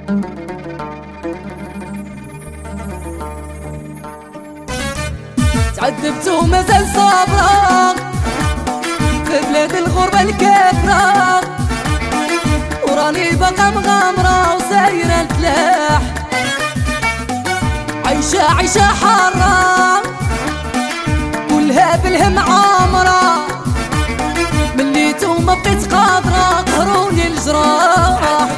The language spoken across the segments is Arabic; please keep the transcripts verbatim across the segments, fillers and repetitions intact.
تعذبت ومازال صابرة في بلاد الغربة الكافرة، وراني باقا مغامرة وسايرة الفلاح، عايشة عيشة حارة كلها بالهم عامرة، ملي توما بقيت قادرة قهروني الجراح.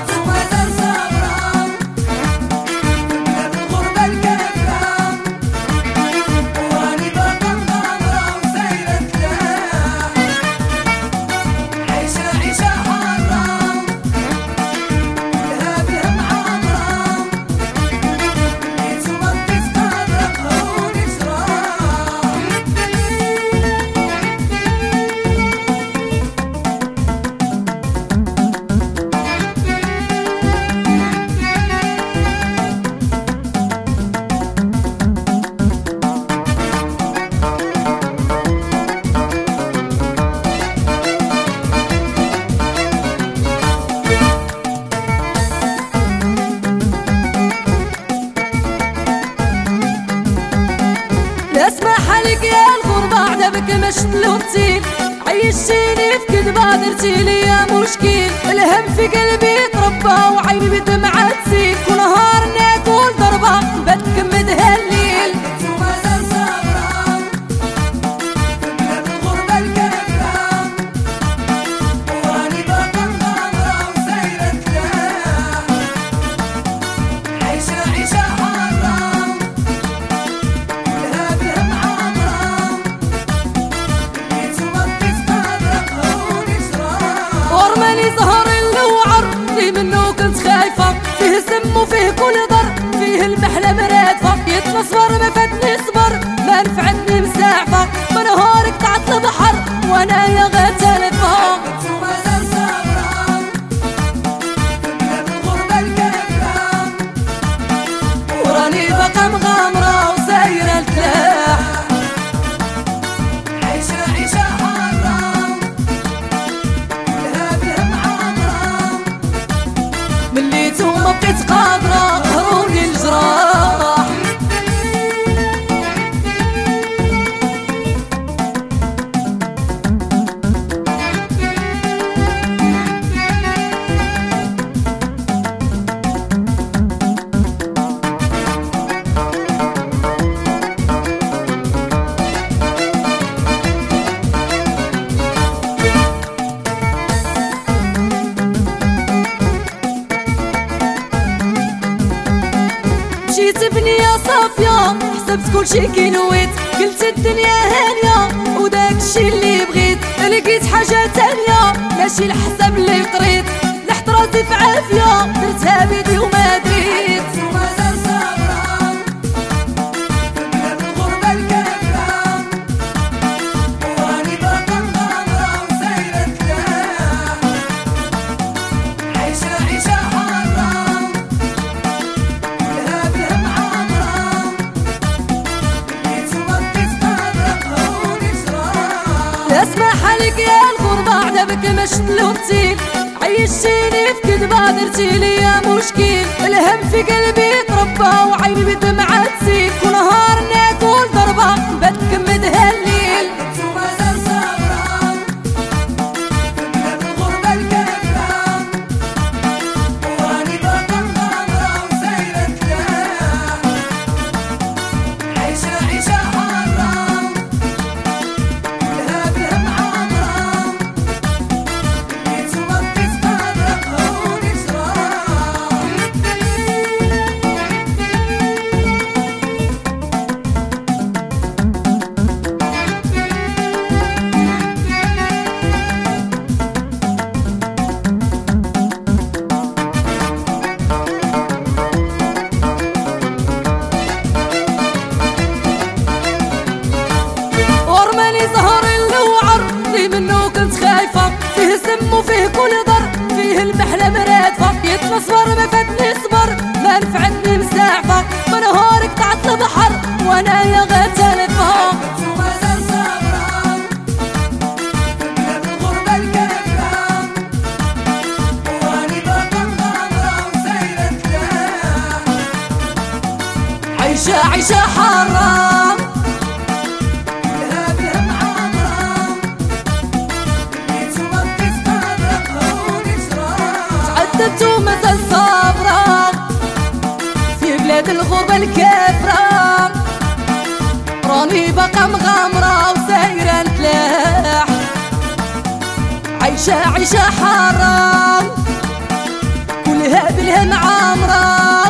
اسمح لك يا الغربة عذابك مشتلو تسيل، عيشتيني في كذبة درتي ليا مشكيل، الهم في قلبي تربى وعيني بدمعة تسيل، كل نهار ناكل ضربة بدك مدها الليل. ومازال صابرة في بلاد الغربة الكافرة، وراني باقا مغامرة وسايرة الفلاح، عايشة عيشة حارة ورماني زهر اللوعر اللي منو كنت خايفة، فيه سم وفيه كل ضر، فيه المحلة مرادفة، يتنصبر ما فاتني صبر، ما نفعني مساعفة، من نهارك تعت البحر وانا يا غتالفة. ومازال صابرة في بلاد الغربة الكافرة، وراني باقا مغامرة وسايرة الفلاح، عايشة عيشة حارة ملي توما بقيت قادرة قهروني الجراح. مشيت بنية صافية حسبت كلشي كي نويت، قلت الدنيا هانية وداك الشي اللي بغيت، لقيت حاجة تانية ماشي الحساب اللي طريت، لحت راسي في عافية درتها بيدي وما دريت. ومازال صابرة في بلاد الغربة الكافرة، وراني باقا مغامرة وسايرة الفلاح، عايشة عيشة حارة اسمح لك يا الغربة عذابك مشتلو تسيل، عيشتيني في كذبة درتي ليا مشكيل، الهم في قلبي تربى وعيني بدمعة تسيل، كل نهار ناكل ضربة بدك مدها الليل. ومازال صابرة في بلاد الغربة الكافرة، وراني باقا مغامرة وسايرة الفلاح، عايشة عيشة حارة زهر اللوعر اللي منو كنت خايفة، فيه سم وفيه كل ضر، فيه المحلة مرادفة، يتنصبر ما فاتني صبر، ما نفعني مساعفة، من نهارك تعت البحر وانا يا غتالفة. ومازال صابرة في بلاد الغربة الكافرة، وراني باقا مغامرة وسايرة الفلاح. عيشة عيشة حرام تعذبت ومازال صابرة في بلاد الغربة الكافرة، راني باقا مغامرة وسايرة نتلاح. عيشة عيشة حرام كلها بالهم عامرة